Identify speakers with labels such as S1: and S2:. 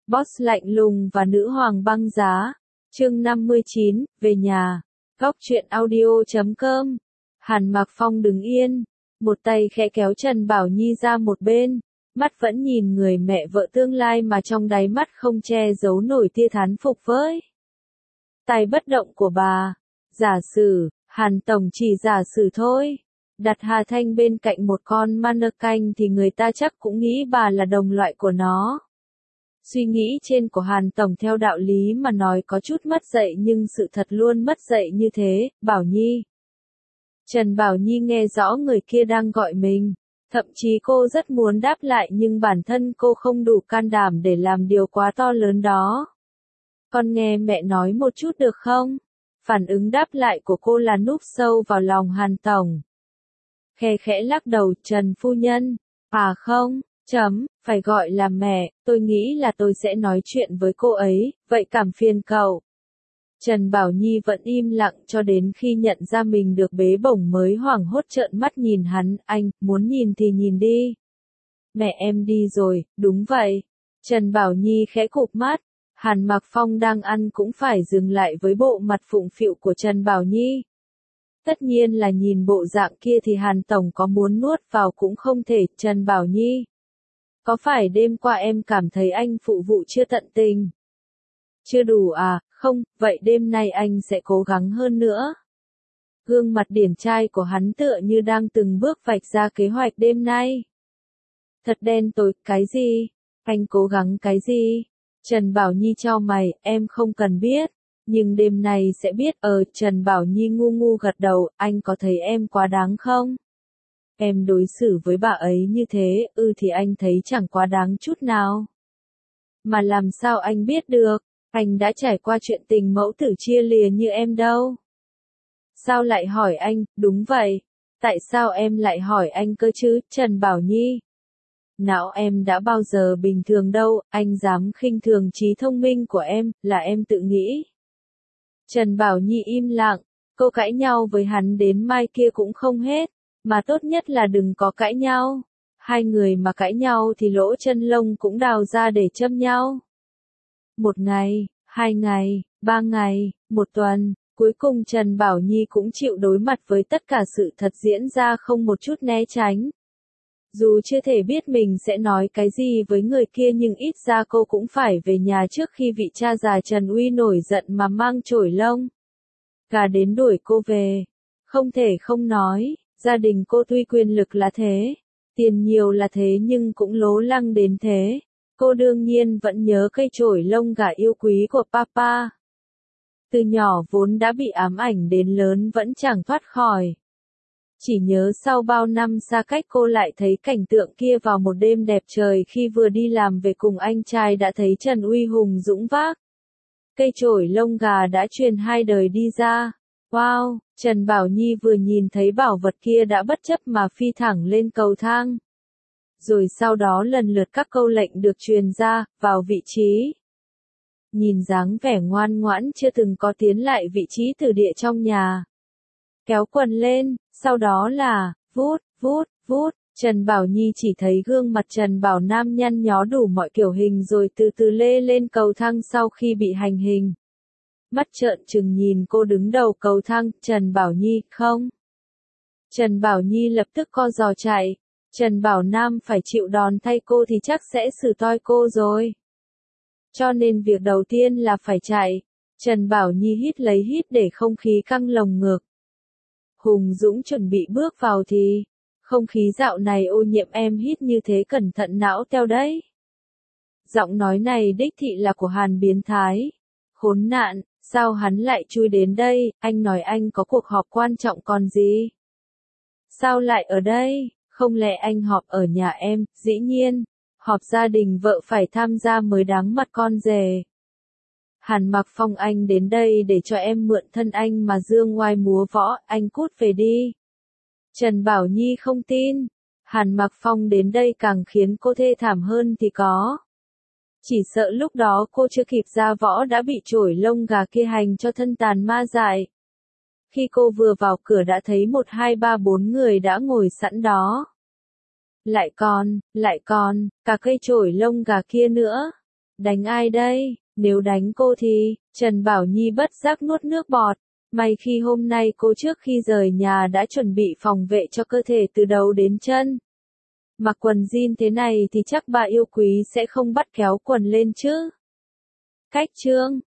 S1: Boss lạnh lùng và nữ hoàng băng giá. Chương 59, về nhà. Góc truyện audio.com. Hàn Mạc Phong đứng yên, một tay khẽ kéo Trần Bảo Nhi ra một bên, mắt vẫn nhìn người mẹ vợ tương lai mà trong đáy mắt không che giấu nổi tia thán phục với tài bất động của bà. Giả sử, Hàn Tổng chỉ giả sử thôi. Đặt Hà Thanh bên cạnh một con mannequin thì người ta chắc cũng nghĩ bà là đồng loại của nó. Suy nghĩ trên của Hàn Tổng theo đạo lý mà nói có chút mất dạy nhưng sự thật luôn mất dạy như thế. Bảo Nhi. Trần Bảo Nhi nghe rõ người kia đang gọi mình. Thậm chí cô rất muốn đáp lại nhưng bản thân cô không đủ can đảm để làm điều quá to lớn đó. Con nghe mẹ nói một chút được không? Phản ứng đáp lại của cô là núp sâu vào lòng Hàn Tổng. Khe khẽ lắc đầu, Trần phu nhân. À không, phải gọi là mẹ, tôi nghĩ là tôi sẽ nói chuyện với cô ấy, vậy cảm phiền cậu. Trần Bảo Nhi vẫn im lặng cho đến khi nhận ra mình được bế bổng mới hoảng hốt trợn mắt nhìn hắn, anh, muốn nhìn thì nhìn đi. Mẹ em đi rồi, đúng vậy. Trần Bảo Nhi khẽ cụp mắt, Hàn Mạc Phong đang ăn cũng phải dừng lại với bộ mặt phụng phịu của Trần Bảo Nhi. Tất nhiên là nhìn bộ dạng kia thì Hàn Tổng có muốn nuốt vào cũng không thể. Trần Bảo Nhi. Có phải đêm qua em cảm thấy anh phụ vụ chưa tận tình? Chưa đủ à? Không, vậy đêm nay anh sẽ cố gắng hơn nữa. Gương mặt điển trai của hắn tựa như đang từng bước vạch ra kế hoạch đêm nay. Thật đen tối, cái gì? Anh cố gắng cái gì? Trần Bảo Nhi chau mày, em không cần biết. Nhưng đêm nay sẽ biết. Trần Bảo Nhi ngu ngu gật đầu, anh có thấy em quá đáng không? Em đối xử với bà ấy như thế, thì anh thấy chẳng quá đáng chút nào. Mà làm sao anh biết được, anh đã trải qua chuyện tình mẫu tử chia lìa như em đâu. Sao lại hỏi anh, đúng vậy, tại sao em lại hỏi anh cơ chứ, Trần Bảo Nhi? Não em đã bao giờ bình thường đâu, anh dám khinh thường trí thông minh của em, là em tự nghĩ. Trần Bảo Nhi im lặng, cô cãi nhau với hắn đến mai kia cũng không hết, mà tốt nhất là đừng có cãi nhau. Hai người mà cãi nhau thì lỗ chân lông cũng đào ra để châm nhau. Một ngày, 2 ngày, 3 ngày, 1 tuần, cuối cùng Trần Bảo Nhi cũng chịu đối mặt với tất cả sự thật diễn ra không một chút né tránh. Dù chưa thể biết mình sẽ nói cái gì với người kia nhưng ít ra cô cũng phải về nhà trước khi vị cha già Trần Uy nổi giận mà mang chổi lông gà đến đuổi cô về. Không thể không nói, gia đình cô tuy quyền lực là thế, tiền nhiều là thế nhưng cũng lố lăng đến thế. Cô đương nhiên vẫn nhớ cây chổi lông gà yêu quý của papa. Từ nhỏ vốn đã bị ám ảnh đến lớn vẫn chẳng thoát khỏi. Chỉ nhớ sau bao năm xa cách cô lại thấy cảnh tượng kia vào một đêm đẹp trời khi vừa đi làm về cùng anh trai đã thấy Trần Uy hùng dũng vác cây chổi lông gà đã truyền 2 đời đi ra. Wow, Trần Bảo Nhi vừa nhìn thấy bảo vật kia đã bất chấp mà phi thẳng lên cầu thang. Rồi sau đó lần lượt các câu lệnh được truyền ra, vào vị trí. Nhìn dáng vẻ ngoan ngoãn chưa từng có tiến lại vị trí từ địa trong nhà. Kéo quần lên, sau đó là, vút, vút, vút, Trần Bảo Nhi chỉ thấy gương mặt Trần Bảo Nam nhăn nhó đủ mọi kiểu hình rồi từ từ lê lên cầu thang sau khi bị hành hình. Mắt trợn trừng nhìn cô đứng đầu cầu thang, Trần Bảo Nhi, không. Trần Bảo Nhi lập tức co giò chạy. Trần Bảo Nam phải chịu đòn thay cô thì chắc sẽ xử toi cô rồi. Cho nên việc đầu tiên là phải chạy. Trần Bảo Nhi hít lấy hít để không khí căng lồng ngực. Hùng Dũng chuẩn bị bước vào thì, không khí dạo này ô nhiễm em hít như thế cẩn thận não teo đấy. Giọng nói này đích thị là của Hàn biến thái. Khốn nạn, sao hắn lại chui đến đây, anh nói anh có cuộc họp quan trọng còn gì. Sao lại ở đây, không lẽ anh họp ở nhà em, dĩ nhiên, họp gia đình vợ phải tham gia mới đáng mặt con rể. Hàn Mạc Phong anh đến đây để cho em mượn thân anh mà dương oai múa võ, anh cút về đi. Trần Bảo Nhi không tin, Hàn Mạc Phong đến đây càng khiến cô thê thảm hơn thì có. Chỉ sợ lúc đó cô chưa kịp ra võ đã bị chổi lông gà kia hành cho thân tàn ma dại. Khi cô vừa vào cửa đã thấy 1 2 3 4 người đã ngồi sẵn đó. Lại còn, cả cây chổi lông gà kia nữa. Đánh ai đây? Nếu đánh cô thì, Trần Bảo Nhi bất giác nuốt nước bọt. May khi hôm nay cô trước khi rời nhà đã chuẩn bị phòng vệ cho cơ thể từ đầu đến chân. Mặc quần jean thế này thì chắc bà yêu quý sẽ không bắt kéo quần lên chứ. Cách chương